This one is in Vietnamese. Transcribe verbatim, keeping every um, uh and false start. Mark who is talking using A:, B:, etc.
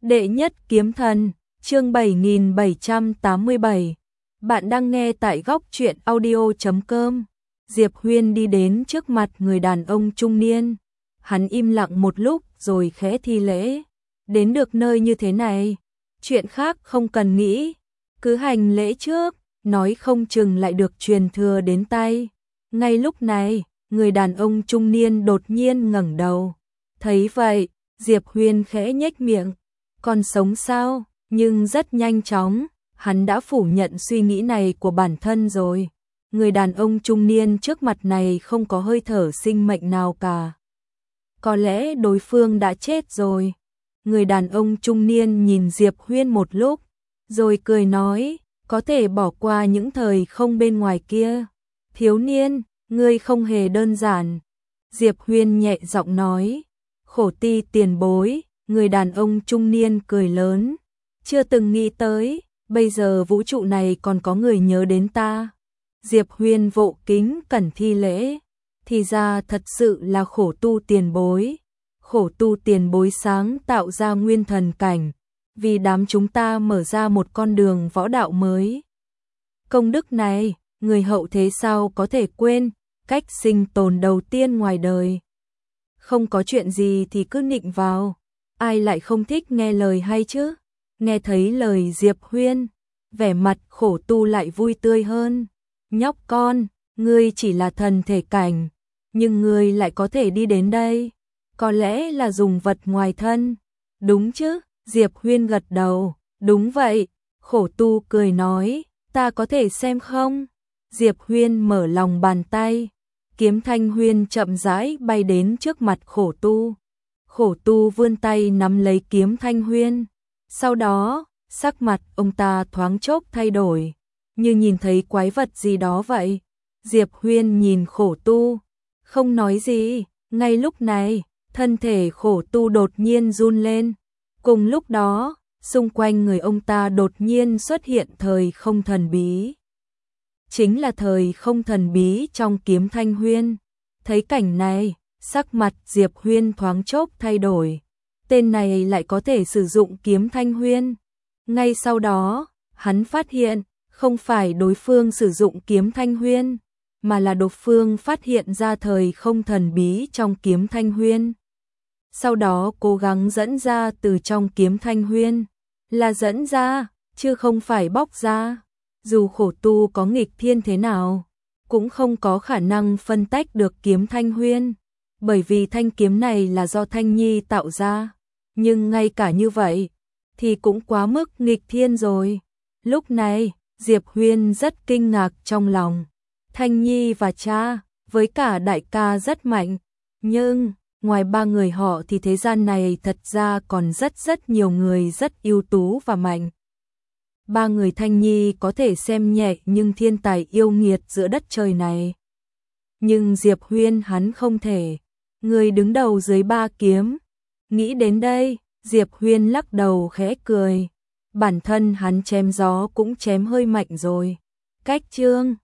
A: Đệ nhất kiếm thần, chương bảy nghìn bảy trăm tám mươi bảy. Bạn đang nghe tại góc truyện audio chấm com. Diệp Huyên đi đến trước mặt người đàn ông trung niên. Hắn im lặng một lúc rồi khẽ thi lễ. Đến được nơi như thế này, chuyện khác không cần nghĩ, cứ hành lễ trước, nói không chừng lại được truyền thừa đến tay. Ngay lúc này, người đàn ông trung niên đột nhiên ngẩng đầu. Thấy vậy, Diệp Huyên khẽ nhếch miệng. Còn sống sao? Nhưng rất nhanh chóng, hắn đã phủ nhận suy nghĩ này của bản thân rồi. Người đàn ông trung niên trước mặt này không có hơi thở sinh mệnh nào cả. Có lẽ đối phương đã chết rồi. Người đàn ông trung niên nhìn Diệp Huyên một lúc, rồi cười nói, có thể bỏ qua những thời không bên ngoài kia. Thiếu niên, ngươi không hề đơn giản. Diệp Huyên nhẹ giọng nói, khổ ti tiền bối. Người đàn ông trung niên cười lớn, chưa từng nghĩ tới, bây giờ vũ trụ này còn có người nhớ đến ta. Diệp Huyên vộ kính cẩn thi lễ, thì ra thật sự là khổ tu tiền bối. Khổ tu tiền bối sáng tạo ra nguyên thần cảnh, vì đám chúng ta mở ra một con đường võ đạo mới. Công đức này, người hậu thế sao có thể quên, cách sinh tồn đầu tiên ngoài đời. Không có chuyện gì thì cứ nịnh vào. Ai lại không thích nghe lời hay chứ? Nghe thấy lời Diệp Huyên, vẻ mặt khổ tu lại vui tươi hơn. Nhóc con, ngươi chỉ là thần thể cảnh, nhưng ngươi lại có thể đi đến đây. Có lẽ là dùng vật ngoài thân. Đúng chứ? Diệp Huyên gật đầu. Đúng vậy. Khổ tu cười nói, ta có thể xem không? Diệp Huyên mở lòng bàn tay. Kiếm Thanh Huyên chậm rãi bay đến trước mặt khổ tu. Khổ tu vươn tay nắm lấy kiếm Thanh Huyên. Sau đó, sắc mặt ông ta thoáng chốc thay đổi, như nhìn thấy quái vật gì đó vậy. Diệp Huyên nhìn khổ tu, không nói gì. Ngay lúc này, thân thể khổ tu đột nhiên run lên. Cùng lúc đó, xung quanh người ông ta đột nhiên xuất hiện thời không thần bí. Chính là thời không thần bí trong kiếm Thanh Huyên. Thấy cảnh này, sắc mặt Diệp Huyên thoáng chốc thay đổi. Tên này lại có thể sử dụng kiếm Thanh Huyên. Ngay sau đó, hắn phát hiện, không phải đối phương sử dụng kiếm Thanh Huyên, mà là đối phương phát hiện ra thời không thần bí trong kiếm Thanh Huyên. Sau đó cố gắng dẫn ra từ trong kiếm Thanh Huyên. Là dẫn ra, chứ không phải bóc ra. Dù khổ tu có nghịch thiên thế nào, cũng không có khả năng phân tách được kiếm Thanh Huyên. Bởi vì thanh kiếm này là do Thanh Nhi tạo ra. Nhưng ngay cả như vậy, thì cũng quá mức nghịch thiên rồi. Lúc này, Diệp Huyên rất kinh ngạc trong lòng. Thanh Nhi và cha, với cả đại ca rất mạnh. Nhưng, ngoài ba người họ thì thế gian này thật ra còn rất rất nhiều người rất ưu tú và mạnh. Ba người Thanh Nhi có thể xem nhẹ nhưng thiên tài yêu nghiệt giữa đất trời này. Nhưng Diệp Huyên hắn không thể. Người đứng đầu dưới ba kiếm. Nghĩ đến đây, Diệp Huyên lắc đầu khẽ cười. Bản thân hắn chém gió cũng chém hơi mạnh rồi. Cách chương